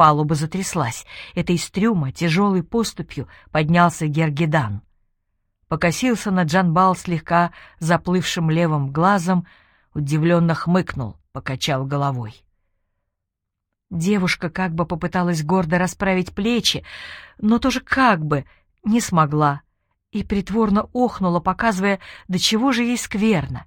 Палуба затряслась. Это из трюма тяжелой поступью поднялся Гергидан. Покосился на Джанбал слегка заплывшим левым глазом, удивленно хмыкнул, покачал головой. Девушка как бы попыталась гордо расправить плечи, но тоже как бы не смогла и притворно охнула, показывая, до чего же ей скверно.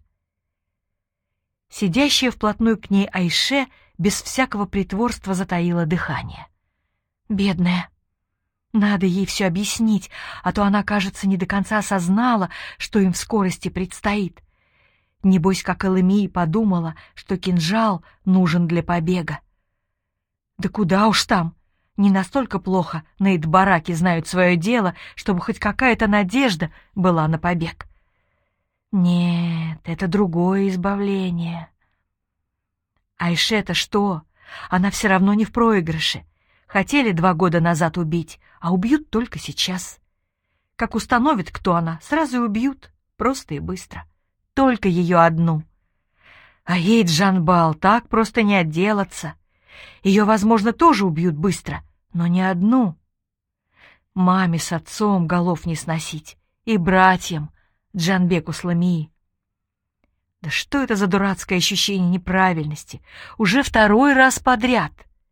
Сидящая вплотную к ней Айше без всякого притворства затаила дыхание. Бедная. Надо ей все объяснить, а то она, кажется, не до конца осознала, что им в скорости предстоит. Небось, как Эламии подумала, что кинжал нужен для побега. Да куда уж там! Не настолько плохо наидбараки знают свое дело, чтобы хоть какая-то надежда была на побег. Нет, это другое избавление. Айше-то что? Она все равно не в проигрыше. Хотели 2 года назад убить, а убьют только сейчас. Как установят, кто она, сразу и убьют, просто и быстро. Только ее одну. А ей, Джанбал, так просто не отделаться. Ее, возможно, тоже убьют быстро, но не одну. Маме с отцом голов не сносить, и братьям, Джанбеку с Ламии. Да что это за дурацкое ощущение неправильности? Уже 2-й раз подряд.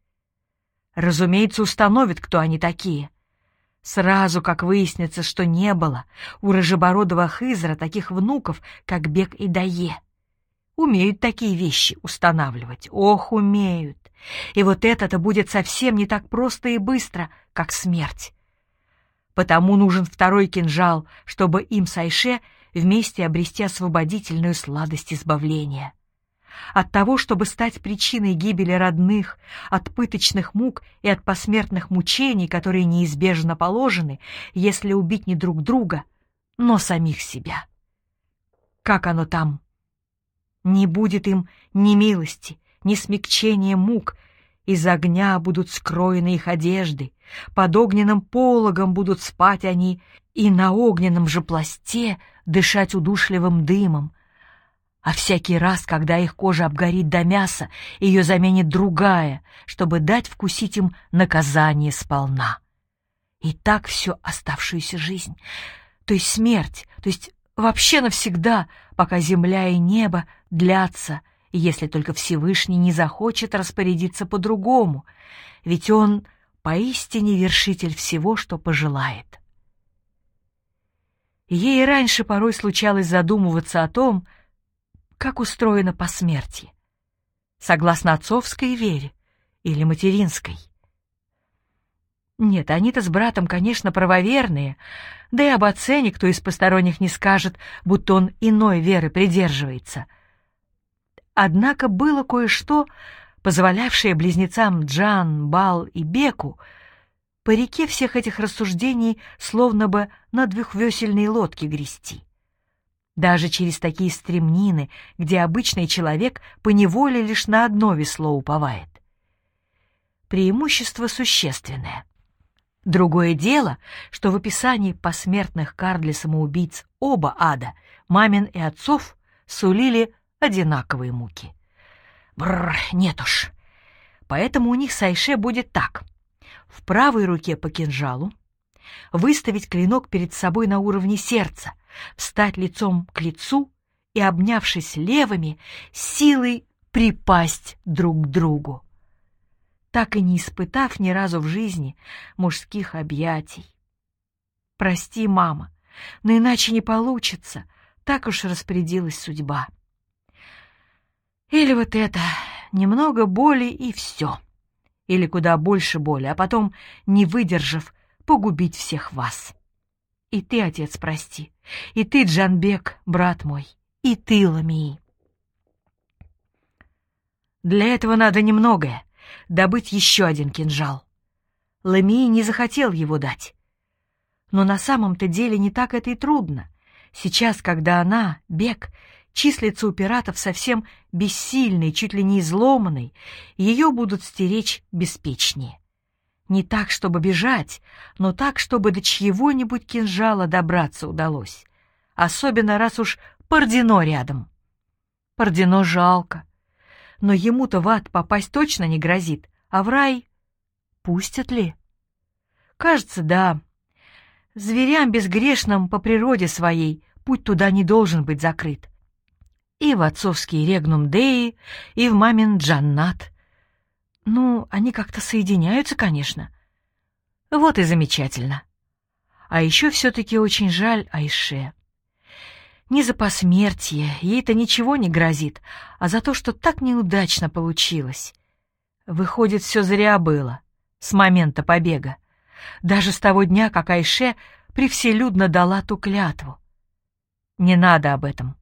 Разумеется, установят, кто они такие. Сразу, как выяснится, что не было у рыжебородого Хызра таких внуков, как Бек и Дае. Умеют такие вещи устанавливать. Ох, умеют. И вот это-то будет совсем не так просто и быстро, как смерть. Потому нужен 2-й кинжал, чтобы им с Айше вместе обрести освободительную сладость избавления. От того, чтобы стать причиной гибели родных, от пыточных мук и от посмертных мучений, которые неизбежно положены, если убить не друг друга, но самих себя. Как оно там? Не будет им ни милости, ни смягчения мук, из огня будут скроены их одежды, под огненным пологом будут спать они, и на огненном же пласте дышать удушливым дымом. А всякий раз, когда их кожа обгорит до мяса, ее заменит другая, чтобы дать вкусить им наказание сполна. И так всю оставшуюся жизнь, то есть смерть, то есть вообще навсегда, пока земля и небо длятся, если только Всевышний не захочет распорядиться по-другому, ведь Он поистине вершитель всего, что пожелает. Ей раньше порой случалось задумываться о том, как устроено посмертие, согласно отцовской вере или материнской. Нет, они-то с братом, конечно, правоверные, да и об отце никто из посторонних не скажет, будто он иной веры придерживается. Однако было кое-что, позволявшее близнецам Джан, Бал и Беку по реке всех этих рассуждений словно бы на двухвесельной лодке грести. Даже через такие стремнины, где обычный человек поневоле лишь на одно весло уповает. Преимущество существенное. Другое дело, что в описании посмертных кар для самоубийц оба ада, мамин и отцов, сулили одинаковые муки. Бррр, нет уж. Поэтому у них с Айше будет так. В правой руке по кинжалу, выставить клинок перед собой на уровне сердца, встать лицом к лицу и, обнявшись левыми, силой припасть друг к другу, так и не испытав ни разу в жизни мужских объятий. Прости, мама, но иначе не получится, так уж распорядилась судьба. Или вот это, немного боли и все. Или куда больше боли, а потом, не выдержав, погубить всех вас. И ты, отец, прости, и ты, Джанбек, брат мой, и ты, Ламии. Для этого надо немногое — добыть еще один кинжал. Ламии не захотел его дать. Но на самом-то деле не так это и трудно. Сейчас, когда она, Бек, числится у пиратов совсем бессильной, чуть ли не изломанной, ее будут стеречь беспечнее. Не так, чтобы бежать, но так, чтобы до чьего-нибудь кинжала добраться удалось. Особенно, раз уж Пардино рядом. Пардино жалко. Но ему-то в ад попасть точно не грозит, а в рай Пустят ли? Кажется, да. Зверям безгрешным по природе своей путь туда не должен быть закрыт. И в отцовский Регнум Деи, и в мамин Джаннат. Ну, они как-то соединяются, конечно. Вот и замечательно. А еще все-таки очень жаль Айше. Не за посмертие, ей-то ничего не грозит, а за то, что так неудачно получилось. Выходит, все зря было, с момента побега. Даже с того дня, как Айше привселюдно дала ту клятву. Не надо об этом.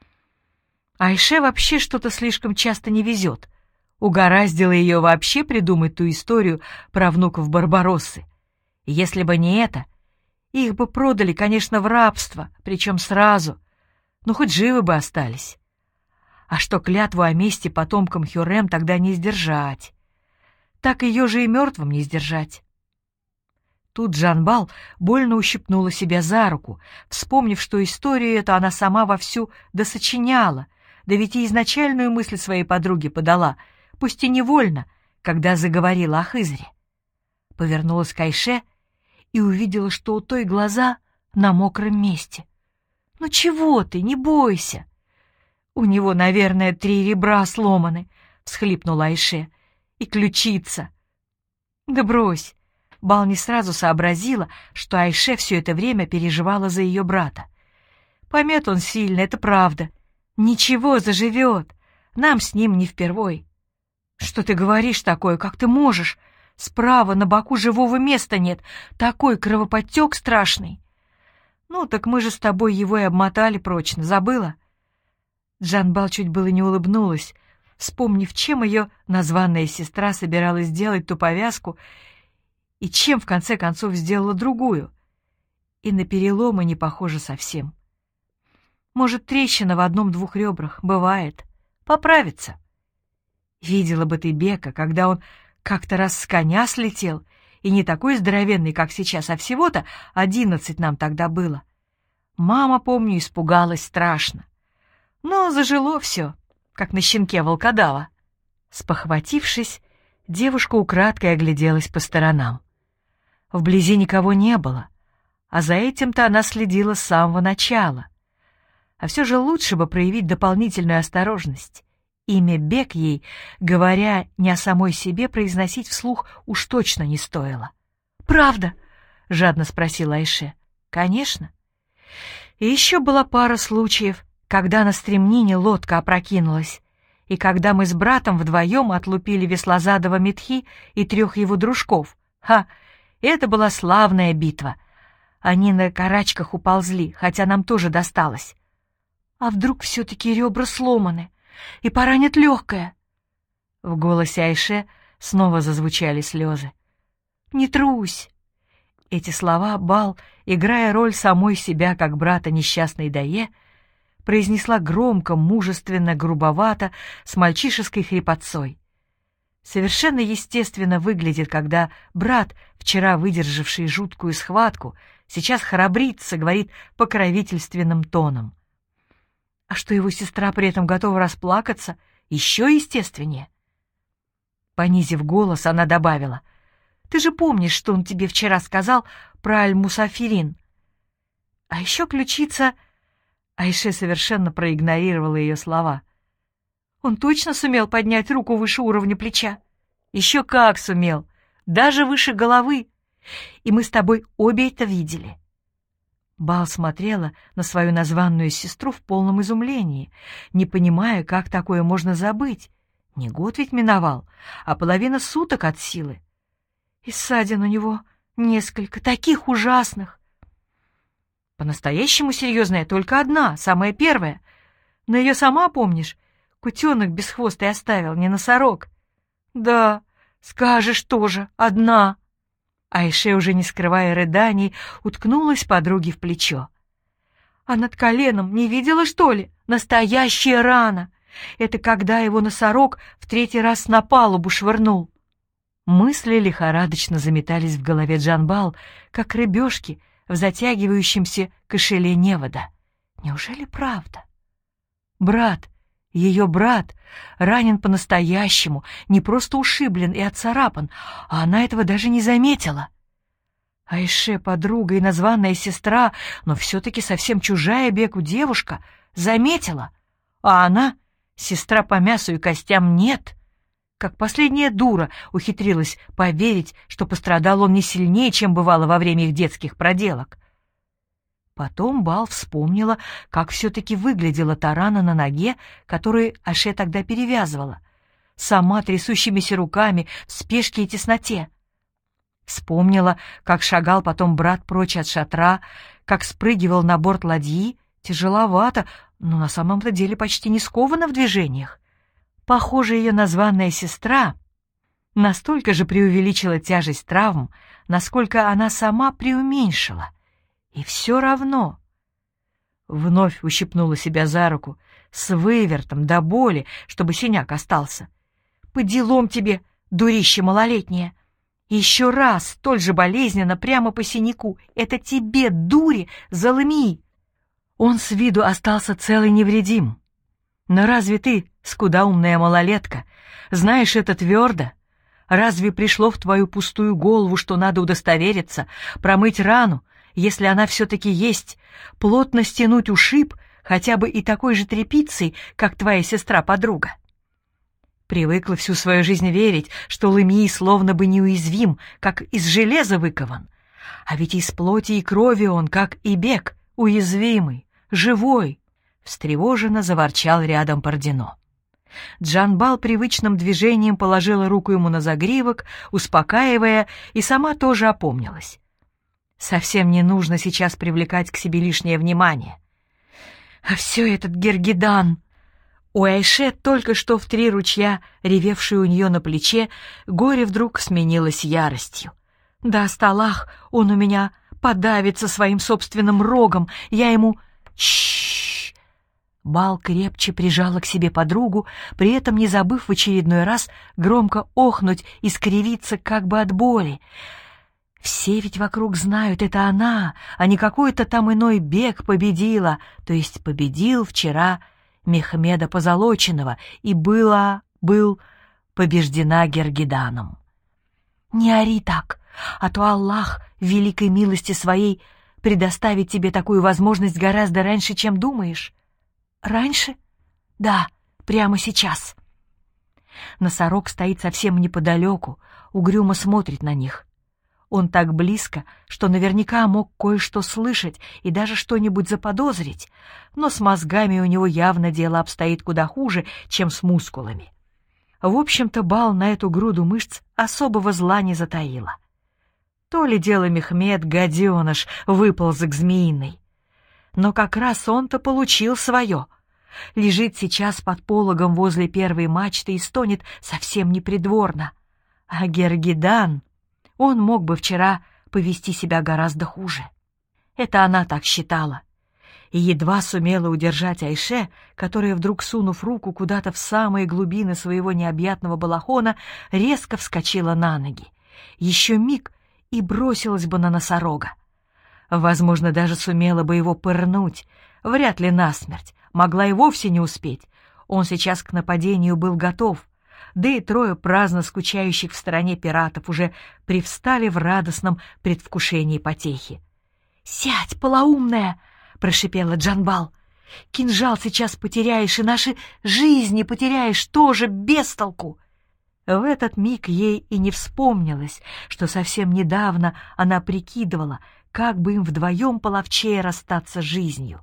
Айше вообще что-то слишком часто не везет. Угораздило ее вообще придумать ту историю про внуков Барбароссы. И если бы не это, их бы продали, конечно, в рабство, причем сразу, но хоть живы бы остались. А что клятву о мести потомкам Хюррем тогда не сдержать, так ее же и мертвым не сдержать. Тут Джанбал больно ущипнула себя за руку, вспомнив, что историю эту она сама вовсю досочиняла, да ведь и изначальную мысль своей подруге подала, пусть и невольно, когда заговорила о Хызре. Повернулась к Айше и увидела, что у той глаза на мокром месте. «Ну чего ты, не бойся!» «У него, наверное, 3 ребра сломаны», — всхлипнула Айше, — «и ключица». «Да брось!» Бал не сразу сообразила, что Айше все это время переживала за ее брата. «Помят он сильно, это правда. Ничего, заживет. Нам с ним не впервой». «Что ты говоришь такое? Как ты можешь? Справа на боку живого места нет. Такой кровоподтек страшный». «Ну, так мы же с тобой его и обмотали прочно. Забыла?» Джанбал чуть было не улыбнулась, вспомнив, чем ее названная сестра собиралась сделать ту повязку, и чем, в конце концов, сделала другую. И на переломы не похоже совсем. Может, трещина в 1-2 ребрах. Бывает. Поправится. Видела бы ты Бека, когда он как-то раз с коня слетел, и не такой здоровенный, как сейчас, а всего-то 11 нам тогда было. Мама, помню, испугалась страшно. Но зажило все, как на щенке волкодава. Спохватившись, девушка украдкой огляделась по сторонам. Вблизи никого не было, а за этим-то она следила с самого начала. А все же лучше бы проявить дополнительную осторожность. Имя Бек ей, говоря не о самой себе, произносить вслух уж точно не стоило. «Правда?» — жадно спросила Айше. «Конечно. И еще была пара случаев, когда на стремнине лодка опрокинулась, и когда мы с братом вдвоем отлупили Веслозадова Митхи и 3 его дружков. Ха! Это была славная битва. Они на карачках уползли, хотя нам тоже досталось. А вдруг все-таки ребра сломаны и поранят легкое?» В голосе Айше снова зазвучали слезы. «Не трусь!» Эти слова Бал, играя роль самой себя как брата несчастной Дае, произнесла громко, мужественно, грубовато, с мальчишеской хрипотцой. Совершенно естественно выглядит, когда брат, вчера выдержавший жуткую схватку, сейчас храбрится, говорит покровительственным тоном. А что его сестра при этом готова расплакаться, еще естественнее. Понизив голос, она добавила: «Ты же помнишь, что он тебе вчера сказал про Аль-Мусафирин?» А еще ключица... Айше совершенно проигнорировала ее слова. «Он точно сумел поднять руку выше уровня плеча?» «Еще как сумел! Даже выше головы! И мы с тобой обе это видели!» Бал смотрела на свою названную сестру в полном изумлении, не понимая, как такое можно забыть. Не год ведь миновал, а половина суток от силы. И ссадин у него несколько, таких ужасных. По-настоящему серьезная только одна, самая первая. Но ее сама помнишь? Кутенок бесхвостый оставил, не носорог. Да, скажешь тоже, одна. Айше, уже не скрывая рыданий, уткнулась подруге в плечо. А над коленом не видела, что ли? Настоящая рана. Это когда его носорог в 3-й раз на палубу швырнул. Мысли лихорадочно заметались в голове Джанбал, как рыбешки в затягивающемся кошеле невода. Неужели правда? Брат, Ее брат ранен по-настоящему, не просто ушиблен и отцарапан, а она этого даже не заметила. Айше, подруга и названная сестра, но все-таки совсем чужая Беку девушка, заметила, а она, сестра по мясу и костям, нет. Как последняя дура ухитрилась поверить, что пострадал он не сильнее, чем бывало во время их детских проделок. Потом Бал вспомнила, как все-таки выглядела та рана на ноге, которую Айше тогда перевязывала, сама трясущимися руками в спешке и тесноте. Вспомнила, как шагал потом брат прочь от шатра, как спрыгивал на борт ладьи, тяжеловато, но на самом-то деле почти не скована в движениях. Похоже, ее названная сестра настолько же преувеличила тяжесть травм, насколько она сама преуменьшила. И все равно. Вновь ущипнула себя за руку, с вывертом до боли, чтобы синяк остался. «По делам тебе, дурище малолетнее! Еще раз, столь же болезненно, прямо по синяку. Это тебе, дури, залыми!» Он с виду остался цел и невредим. «Но разве ты, скудоумная малолетка, знаешь это твердо? Разве пришло в твою пустую голову, что надо удостовериться, промыть рану, если она все-таки есть, плотно стянуть ушиб хотя бы и такой же тряпицей, как твоя сестра-подруга? Привыкла всю свою жизнь верить, что Лымий словно бы неуязвим, как из железа выкован. А ведь из плоти и крови он, как и Бек, уязвимый, живой. Встревоженно заворчал рядом Бордино. Джанбал привычным движением положила руку ему на загривок, успокаивая, и сама тоже опомнилась. Совсем не нужно сейчас привлекать к себе лишнее внимание. А все этот Гергидан! У Айше, только что в 3 ручья, ревевшей у нее на плече, горе вдруг сменилось яростью. «Даст Аллах, он у меня подавится своим собственным рогом, я ему...» «Чшшш!» Бал крепче прижала к себе подругу, при этом не забыв в очередной раз громко охнуть и скривиться как бы от боли. Все ведь вокруг знают, это она, а не какой-то там иной Бек победила, то есть победил вчера Мехмеда Позолоченного и был побеждена Гергиданом. «Не ори так, а то Аллах в великой милости своей предоставит тебе такую возможность гораздо раньше, чем думаешь». «Раньше?» «Да, прямо сейчас». Носорог стоит совсем неподалеку, угрюмо смотрит на них. Он так близко, что наверняка мог кое-что слышать и даже что-нибудь заподозрить, но с мозгами у него явно дело обстоит куда хуже, чем с мускулами. В общем-то, Бал на эту груду мышц особого зла не затаила. То ли дело Мехмед, гаденыш, выползок змеиный. Но как раз он-то получил свое. Лежит сейчас под пологом возле первой мачты и стонет совсем непридворно. А Гергидан... Он мог бы вчера повести себя гораздо хуже. Это она так считала. И едва сумела удержать Айше, которая, вдруг сунув руку куда-то в самые глубины своего необъятного балахона, резко вскочила на ноги. Еще миг и бросилась бы на носорога. Возможно, даже сумела бы его пырнуть, вряд ли насмерть, могла и вовсе не успеть. Он сейчас к нападению был готов. Да и 3 праздно скучающих в стороне пиратов уже привстали в радостном предвкушении потехи. «Сядь, полоумная!» — прошипела Джанбал. «Кинжал сейчас потеряешь, и наши жизни потеряешь тоже без толку!» В этот миг ей и не вспомнилось, что совсем недавно она прикидывала, как бы им вдвоем половчее расстаться с жизнью.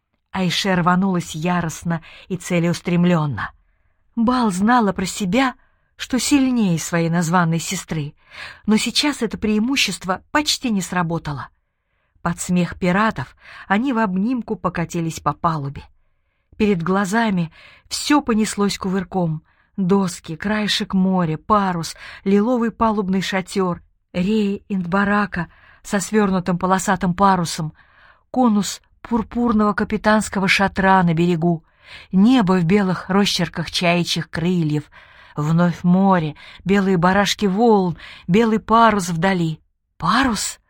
Айше рванулась яростно и целеустремленно. Бал знала про себя, что сильнее своей названной сестры, но сейчас это преимущество почти не сработало. Под смех пиратов они в обнимку покатились по палубе. Перед глазами все понеслось кувырком. Доски, краешек моря, парус, лиловый палубный шатер, реи интбарака со свернутым полосатым парусом, конус пурпурного капитанского шатра на берегу, небо в белых росчерках чаячьих крыльев, вновь море, белые барашки волн, белый парус вдали. Парус?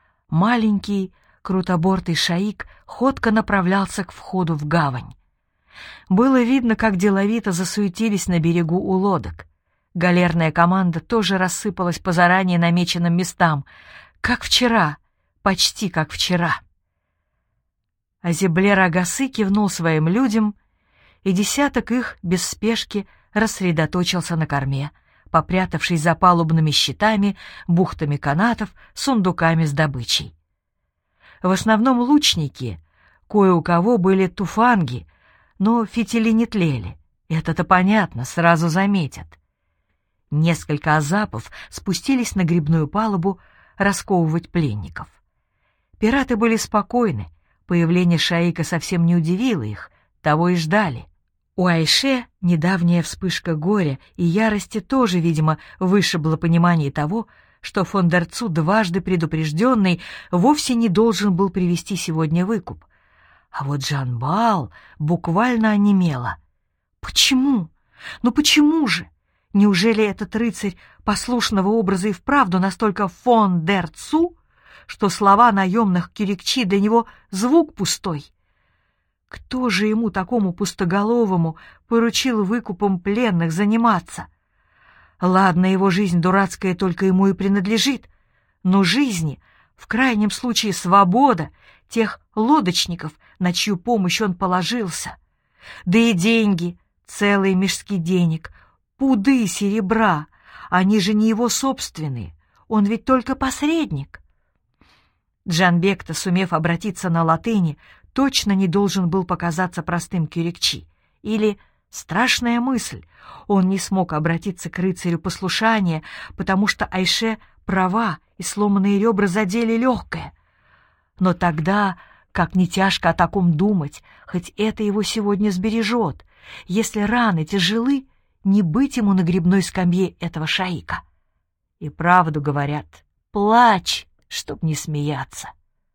Маленький крутобортый шаик ходко направлялся к входу в гавань. Было видно, как деловито засуетились на берегу у лодок. Галерная команда тоже рассыпалась по заранее намеченным местам, как вчера, почти как вчера. Азеблер Агасы кивнул своим людям, и десяток их без спешки рассредоточился на корме, попрятавшись за палубными щитами, бухтами канатов, сундуками с добычей. В основном лучники, кое у кого были туфанги, но фитили не тлели. Это-то понятно, сразу заметят. Несколько азапов спустились на гребную палубу расковывать пленников. Пираты были спокойны, появление Шаика совсем не удивило их, того и ждали. У Айше недавняя вспышка горя и ярости тоже, видимо, вышибла понимание того, что фон дер Цу, дважды предупрежденный, вовсе не должен был привести сегодня выкуп. А вот Джанбаал буквально онемела. Почему? Ну почему же? Неужели этот рыцарь послушного образа и вправду настолько фон дер Цу, что слова наемных кирикчи для него звук пустой? Кто же ему, такому пустоголовому, поручил выкупом пленных заниматься? Ладно, его жизнь дурацкая только ему и принадлежит, но жизни, в крайнем случае свобода, тех лодочников, на чью помощь он положился. Да и деньги, целые мешки денег, пуды серебра, они же не его собственные, он ведь только посредник. Джанбек-то, сумев обратиться на латыни, точно не должен был показаться простым кюрикчи. Или страшная мысль, он не смог обратиться к рыцарю послушания, потому что Айше права, и сломанные ребра задели легкое. Но тогда, как не тяжко о таком думать, хоть это его сегодня сбережет, если раны тяжелы, не быть ему на гребной скамье этого Шаика. И правду говорят, плачь, чтоб не смеяться.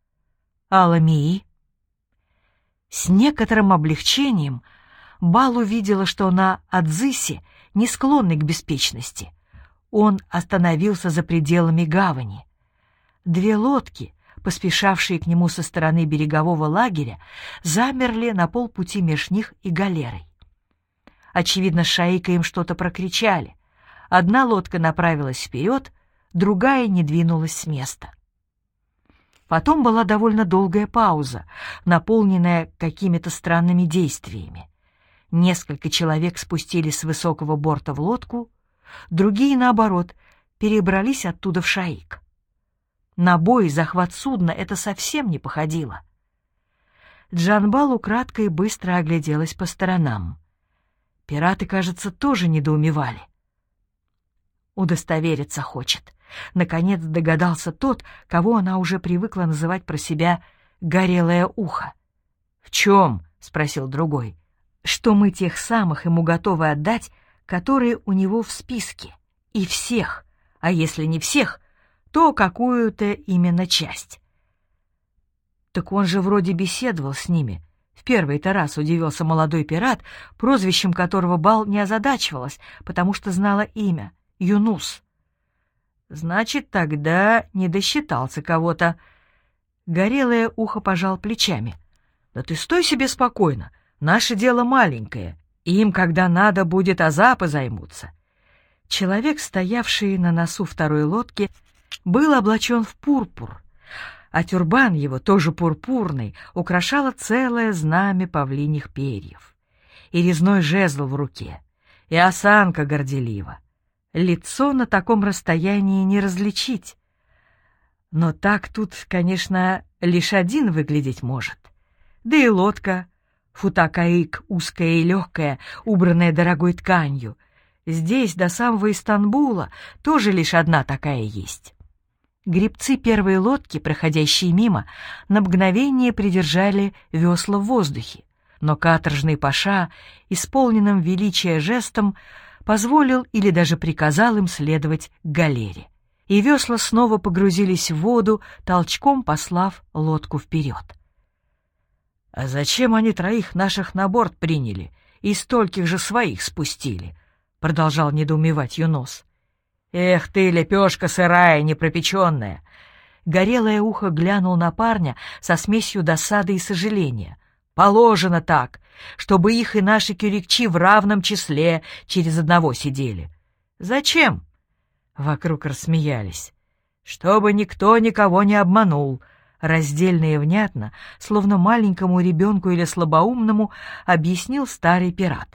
Аламии. С некоторым облегчением Бал увидела, что на Адзисе не склонный к беспечности. Он остановился за пределами гавани. Две лодки, поспешавшие к нему со стороны берегового лагеря, замерли на полпути меж них и галерой. Очевидно, Шаика им что-то прокричали. Одна лодка направилась вперед, другая не двинулась с места. Потом была довольно долгая пауза, наполненная какими-то странными действиями. Несколько человек спустились с высокого борта в лодку, другие, наоборот, перебрались оттуда в Шаик. На бой и захват судна это совсем не походило. Джанбал украдкой быстро огляделась по сторонам. Пираты, кажется, тоже недоумевали. Удостовериться хочет. Наконец догадался тот, кого она уже привыкла называть про себя «горелое ухо». «В чем?» — спросил другой. «Что мы тех самых ему готовы отдать, которые у него в списке. И всех, а если не всех, то какую-то именно часть». «Так он же вроде беседовал с ними». В первый-то раз удивился молодой пират, прозвищем которого Бал не озадачивалась, потому что знала имя — Юнус. Значит, тогда не досчитался кого-то. Горелое ухо пожал плечами. Да ты стой себе спокойно, наше дело маленькое, им, когда надо будет, азапы займутся. Человек, стоявший на носу второй лодки, был облачен в пурпур, а тюрбан его, тоже пурпурный, украшало целое знамя павлиньих перьев. И резной жезл в руке, и осанка горделива. Лицо на таком расстоянии не различить. Но так тут, конечно, лишь один выглядеть может. Да и лодка, футакаик, узкая и легкая, убранная дорогой тканью. Здесь, до самого Истанбула, тоже лишь одна такая есть. Гребцы первой лодки, проходящие мимо, на мгновение придержали весла в воздухе, но каторжный паша, исполненным величия жестом, позволил или даже приказал им следовать к галере. И весла снова погрузились в воду, толчком послав лодку вперед. «А зачем они троих наших на борт приняли и стольких же своих спустили?» — продолжал недоумевать Юнус. «Эх ты, лепешка сырая, непропеченная!» Горелое ухо глянул на парня со смесью досады и сожаления. «Положено так, чтобы их и наши кюрикчи в равном числе через одного сидели. Зачем? Вокруг рассмеялись. Чтобы никто никого не обманул. Раздельно и внятно, словно маленькому ребенку или слабоумному, объяснил старый пират.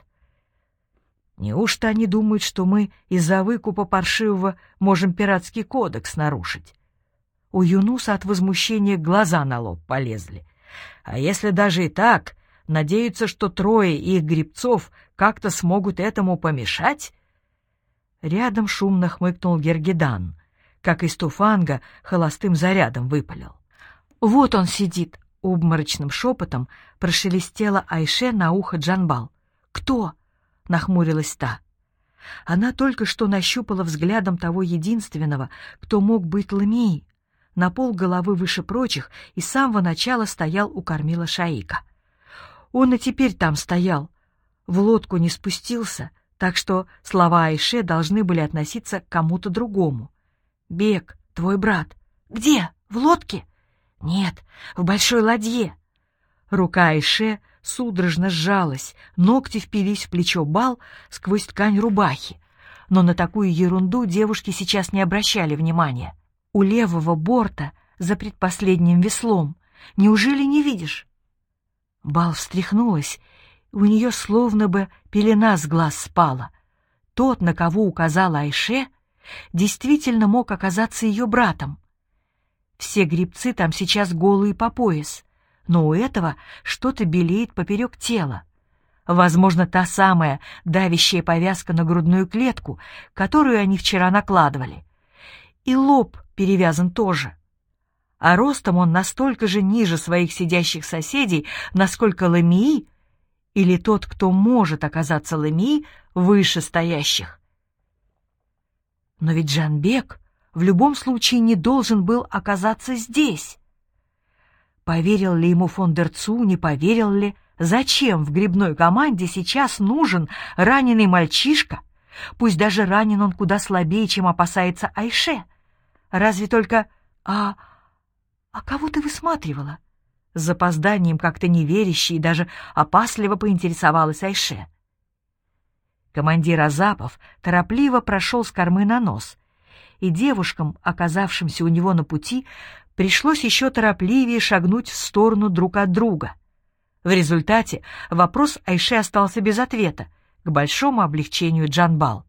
Неужто они думают, что мы из-за выкупа паршивого можем пиратский кодекс нарушить? У Юнуса от возмущения глаза на лоб полезли. А если даже и так, надеются, что трое их гребцов как-то смогут этому помешать? Рядом шумно хмыкнул Гергидан, как из туфанга холостым зарядом выпалил. «Вот он сидит!» — обморочным шепотом прошелестела Айше на ухо Джанбал. «Кто?» — нахмурилась та. Она только что нащупала взглядом того единственного, кто мог быть Ламии. На полголовы выше прочих и с самого начала стоял у кормила Шаика. Он и теперь там стоял, в лодку не спустился, так что слова Айше должны были относиться к кому-то другому. «Бек, твой брат». «Где? В лодке?» «Нет, в большой ладье». Рука Айше судорожно сжалась, ногти впились в плечо Бал сквозь ткань рубахи. Но на такую ерунду девушки сейчас не обращали внимания. «У левого борта, за предпоследним веслом. Неужели не видишь?» Бал встряхнулась, у нее словно бы пелена с глаз спала. Тот, на кого указала Айше, действительно мог оказаться ее братом. Все гребцы там сейчас голые по пояс, но у этого что-то белеет поперек тела. Возможно, та самая давящая повязка на грудную клетку, которую они вчера накладывали. И лоб перевязан тоже. А ростом он настолько же ниже своих сидящих соседей, насколько Ламии, или тот, кто может оказаться Ламии, выше стоящих. Но ведь Джанбек в любом случае не должен был оказаться здесь. Поверил ли ему фон дер Цу, не поверил ли? Зачем в гребной команде сейчас нужен раненый мальчишка? Пусть даже ранен он куда слабее, чем опасается Айше. Разве только... А кого ты высматривала? С запозданием, как-то неверяще и даже опасливо поинтересовалась Айше. Командир Азапов торопливо прошел с кормы на нос, и девушкам, оказавшимся у него на пути, пришлось еще торопливее шагнуть в сторону друг от друга. В результате вопрос Айше остался без ответа, к большому облегчению Джанбал.